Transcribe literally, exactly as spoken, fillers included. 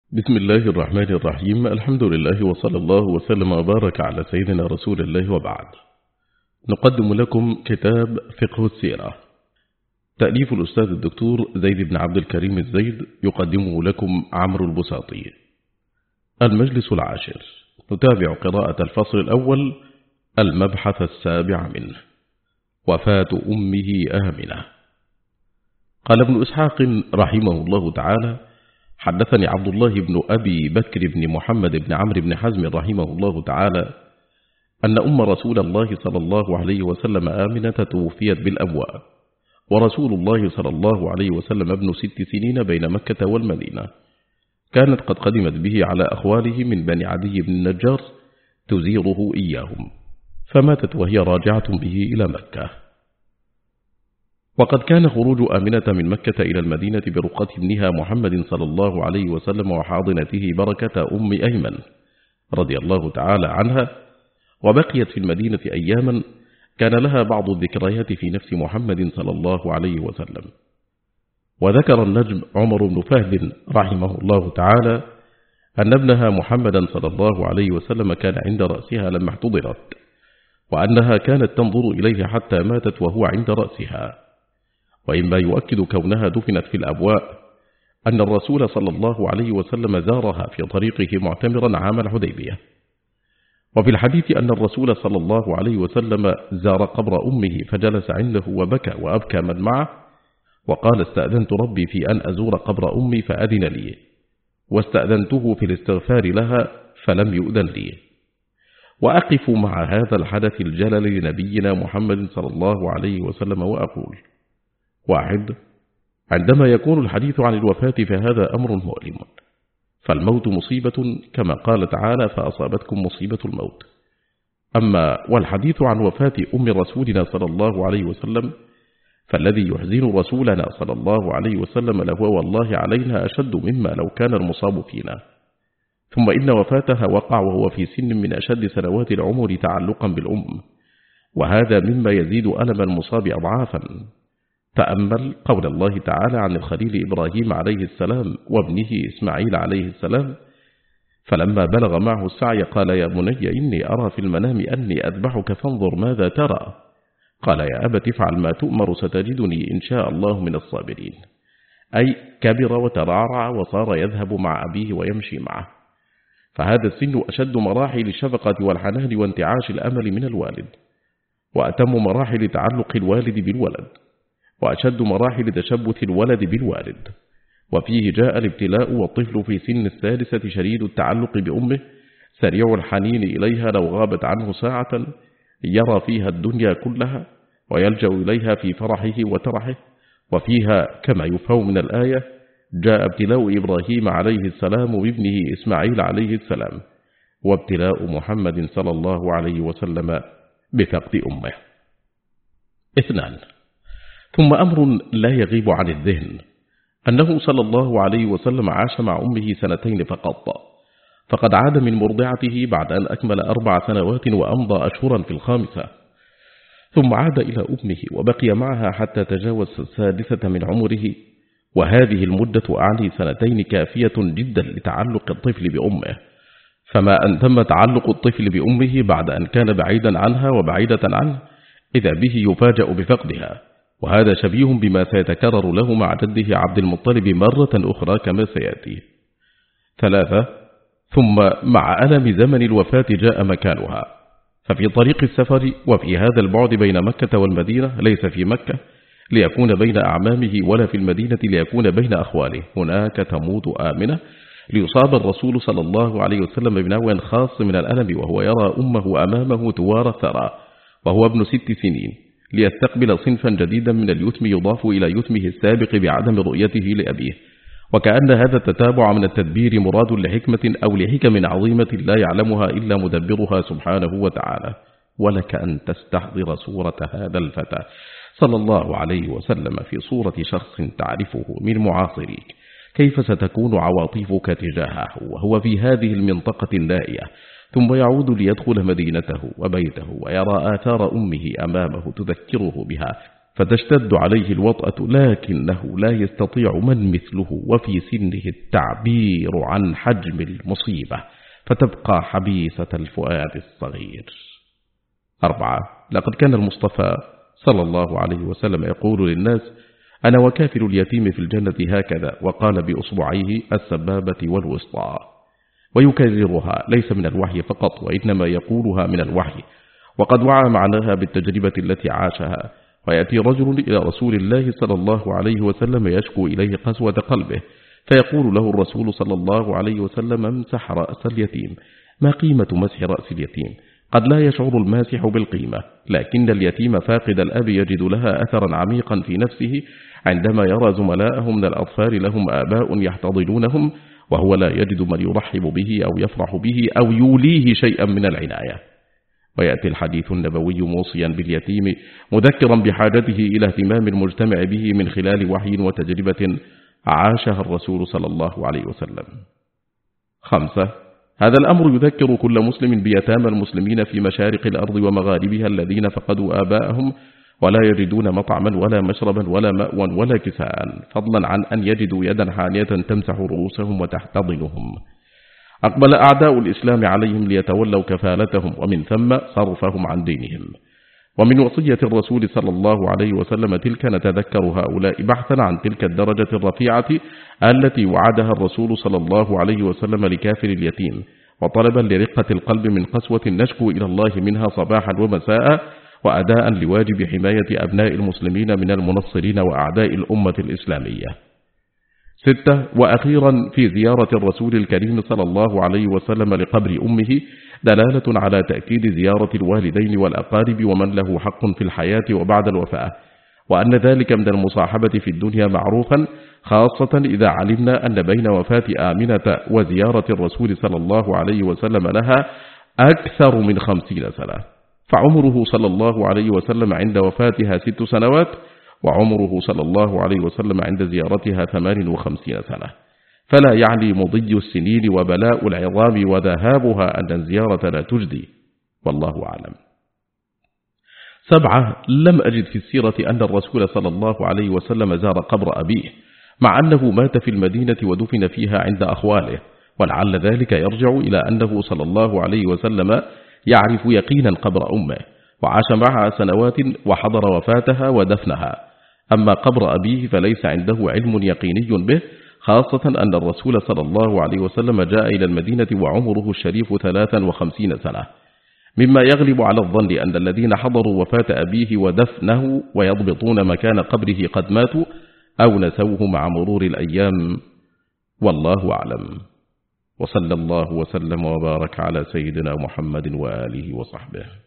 بسم الله الرحمن الرحيم. الحمد لله وصلى الله وسلم وبارك على سيدنا رسول الله، وبعد. نقدم لكم كتاب فقه السيرة، تأليف الأستاذ الدكتور زيد بن عبد الكريم الزيد، يقدمه لكم عمرو البساطي. المجلس العاشر، نتابع قراءة الفصل الأول، المبحث السابع منه، وفاة أمه آمنة. قال ابن إسحاق رحمه الله تعالى: حدثني عبد الله بن أبي بكر بن محمد بن عمرو بن حزم رحمه الله تعالى أن أم رسول الله صلى الله عليه وسلم آمنة توفيت بالأبواء، ورسول الله صلى الله عليه وسلم ابن ست سنين بين مكة والمدينة. كانت قد قدمت به على أخواله من بني عدي بن النجار تزيره إياهم، فماتت وهي راجعة به إلى مكة. وقد كان خروج آمنة من مكة إلى المدينة برقة ابنها محمد صلى الله عليه وسلم وحاضنته بركة أم أيمن رضي الله تعالى عنها، وبقيت في المدينة أياما كان لها بعض الذكريات في نفس محمد صلى الله عليه وسلم. وذكر النجم عمر بن فهد رحمه الله تعالى أن ابنها محمدا صلى الله عليه وسلم كان عند رأسها لما احتضرت، وأنها كانت تنظر إليه حتى ماتت وهو عند رأسها. وإما يؤكد كونها دفنت في الأبواء أن الرسول صلى الله عليه وسلم زارها في طريقه معتمرا عام الحديبية. وفي الحديث أن الرسول صلى الله عليه وسلم زار قبر أمه فجلس عنده وبكى وأبكى من معه، وقال: استأذنت ربي في أن أزور قبر أمي فأذن لي، واستأذنته في الاستغفار لها فلم يؤذن لي. وأقف مع هذا الحدث الجلل لنبينا محمد صلى الله عليه وسلم وأقول: واحد، عندما يكون الحديث عن الوفاة فهذا أمر مؤلم، فالموت مصيبة كما قال تعالى: فأصابتكم مصيبة الموت. أما والحديث عن وفاة أم رسولنا صلى الله عليه وسلم فالذي يحزن رسولنا صلى الله عليه وسلم لهو والله علينا أشد مما لو كان المصاب فينا. ثم إن وفاتها وقع وهو في سن من أشد سنوات العمر تعلقا بالأم، وهذا مما يزيد ألم المصاب أضعافا. تأمل قول الله تعالى عن الخليل إبراهيم عليه السلام وابنه إسماعيل عليه السلام: فلما بلغ معه السعي قال: يا بني إني أرى في المنام أني أذبحك فانظر ماذا ترى. قال: يا أبت افعل ما تؤمر ستجدني إن شاء الله من الصابرين. أي كبر وترعرع وصار يذهب مع أبيه ويمشي معه، فهذا السن أشد مراحل الشفقة والحنان وانتعاش الأمل من الوالد، وأتم مراحل تعلق الوالد بالولد، وأشد مراحل تشبث الولد بالوالد. وفيه جاء الابتلاء، والطفل في سن السادسة شديد التعلق بأمه، سريع الحنين إليها لو غابت عنه ساعة، يرى فيها الدنيا كلها ويلجأ إليها في فرحه وترحه. وفيها كما يفهم من الآية جاء ابتلاء إبراهيم عليه السلام بابنه إسماعيل عليه السلام، وابتلاء محمد صلى الله عليه وسلم بفقد أمه. اثنان، ثم أمر لا يغيب عن الذهن أنه صلى الله عليه وسلم عاش مع أمه سنتين فقط، فقد عاد من مرضعته بعد أن أكمل أربع سنوات وأمضى أشهرا في الخامسة، ثم عاد إلى أمه وبقي معها حتى تجاوز السادسة من عمره. وهذه المدة أعني سنتين كافية جدا لتعلق الطفل بأمه، فما أن تم تعلق الطفل بأمه بعد أن كان بعيدا عنها وبعيدة عنه إذا به يفاجأ بفقدها، وهذا شبيه بما سيتكرر له مع جده عبد المطلب مرة أخرى كما سيأتي. ثلاثة، ثم مع ألم زمن الوفاة جاء مكانها، ففي طريق السفر وفي هذا البعد بين مكة والمدينة، ليس في مكة ليكون بين أعمامه ولا في المدينة ليكون بين أخواله، هناك تموت آمنة ليصاب الرسول صلى الله عليه وسلم بنوع خاص من الألم، وهو يرى أمه أمامه توارى الثرى وهو ابن ست سنين، ليستقبل صنفا جديدا من اليتم يضاف إلى يتمه السابق بعدم رؤيته لأبيه. وكأن هذا التتابع من التدبير مراد لحكمة أو لحكم عظيمة لا يعلمها إلا مدبرها سبحانه وتعالى. ولك أن تستحضر صورة هذا الفتى صلى الله عليه وسلم في صورة شخص تعرفه من معاصريك، كيف ستكون عواطفك تجاهه وهو في هذه المنطقة النائية، ثم يعود ليدخل مدينته وبيته ويرى آثار أمه أمامه تذكره بها، فتشتد عليه الوطأة، لكنه لا يستطيع من مثله وفي سنه التعبير عن حجم المصيبة، فتبقى حبيسة الفؤاد الصغير. أربعة. لقد كان المصطفى صلى الله عليه وسلم يقول للناس: أنا وكافل اليتيم في الجنة هكذا، وقال بأصبعيه السبابة والوسطى، ويكررها ليس من الوحي فقط، وإنما يقولها من الوحي، وقد وعى معناها بالتجربة التي عاشها. ويأتي رجل إلى رسول الله صلى الله عليه وسلم يشكو إليه قسوة قلبه، فيقول له الرسول صلى الله عليه وسلم: امسح رأس اليتيم. ما قيمة مسح رأس اليتيم؟ قد لا يشعر الماسح بالقيمة، لكن اليتيم فاقد الأب يجد لها أثرا عميقا في نفسه عندما يرى زملاءه من الأطفال لهم آباء يحتضنونهم، وهو لا يجد من يرحب به أو يفرح به أو يوليه شيئا من العناية. ويأتي الحديث النبوي موصيا باليتيم، مذكرا بحاجته إلى اهتمام المجتمع به من خلال وحي وتجربة عاشها الرسول صلى الله عليه وسلم. خمسة. هذا الأمر يذكر كل مسلم بيتامى المسلمين في مشارق الأرض ومغاربها الذين فقدوا آباءهم ولا يجدون مطعما ولا مشربا ولا مأوى ولا كساء، فضلا عن أن يجدوا يدا حانية تمسح رؤوسهم وتحتضنهم. أقبل أعداء الإسلام عليهم ليتولوا كفالتهم، ومن ثم صرفهم عن دينهم. ومن وصية الرسول صلى الله عليه وسلم تلك نتذكر هؤلاء بحثا عن تلك الدرجة الرفيعة التي وعدها الرسول صلى الله عليه وسلم لكافر اليتيم، وطلبا لرقة القلب من قسوة نشكو إلى الله منها صباحا ومساء، وأداء لواجب حماية أبناء المسلمين من المنصرين وأعداء الأمة الإسلامية. ستة. وأخيرا، في زيارة الرسول الكريم صلى الله عليه وسلم لقبر أمه دلالة على تأكيد زيارة الوالدين والأقارب ومن له حق في الحياة وبعد الوفاة، وأن ذلك من المصاحبة في الدنيا معروفا، خاصة إذا علمنا أن بين وفاة آمنة وزيارة الرسول صلى الله عليه وسلم لها أكثر من خمسين سنة، فعمره صلى الله عليه وسلم عند وفاتها ست سنوات، وعمره صلى الله عليه وسلم عند زيارتها ثمان وخمسين سنة، فلا يعني مضي السنين وبلاء العظام وذهابها أن الزيارة لا تجدي، والله أعلم. سبعة. لم أجد في السيرة أن الرسول صلى الله عليه وسلم زار قبر أبيه، مع أنه مات في المدينة ودفن فيها عند أخواله، ولعل ذلك يرجع إلى أنه صلى الله عليه وسلم يعرف يقينا قبر أمه، وعاش معها سنوات وحضر وفاتها ودفنها. أما قبر أبيه فليس عنده علم يقيني به، خاصة أن الرسول صلى الله عليه وسلم جاء إلى المدينة وعمره الشريف ثلاثا وخمسين سنة، مما يغلب على الظن أن الذين حضروا وفاة أبيه ودفنه ويضبطون مكان قبره قد ماتوا أو نسوه مع مرور الأيام، والله أعلم. وصلى الله وسلم وبارك على سيدنا محمد وآله وصحبه.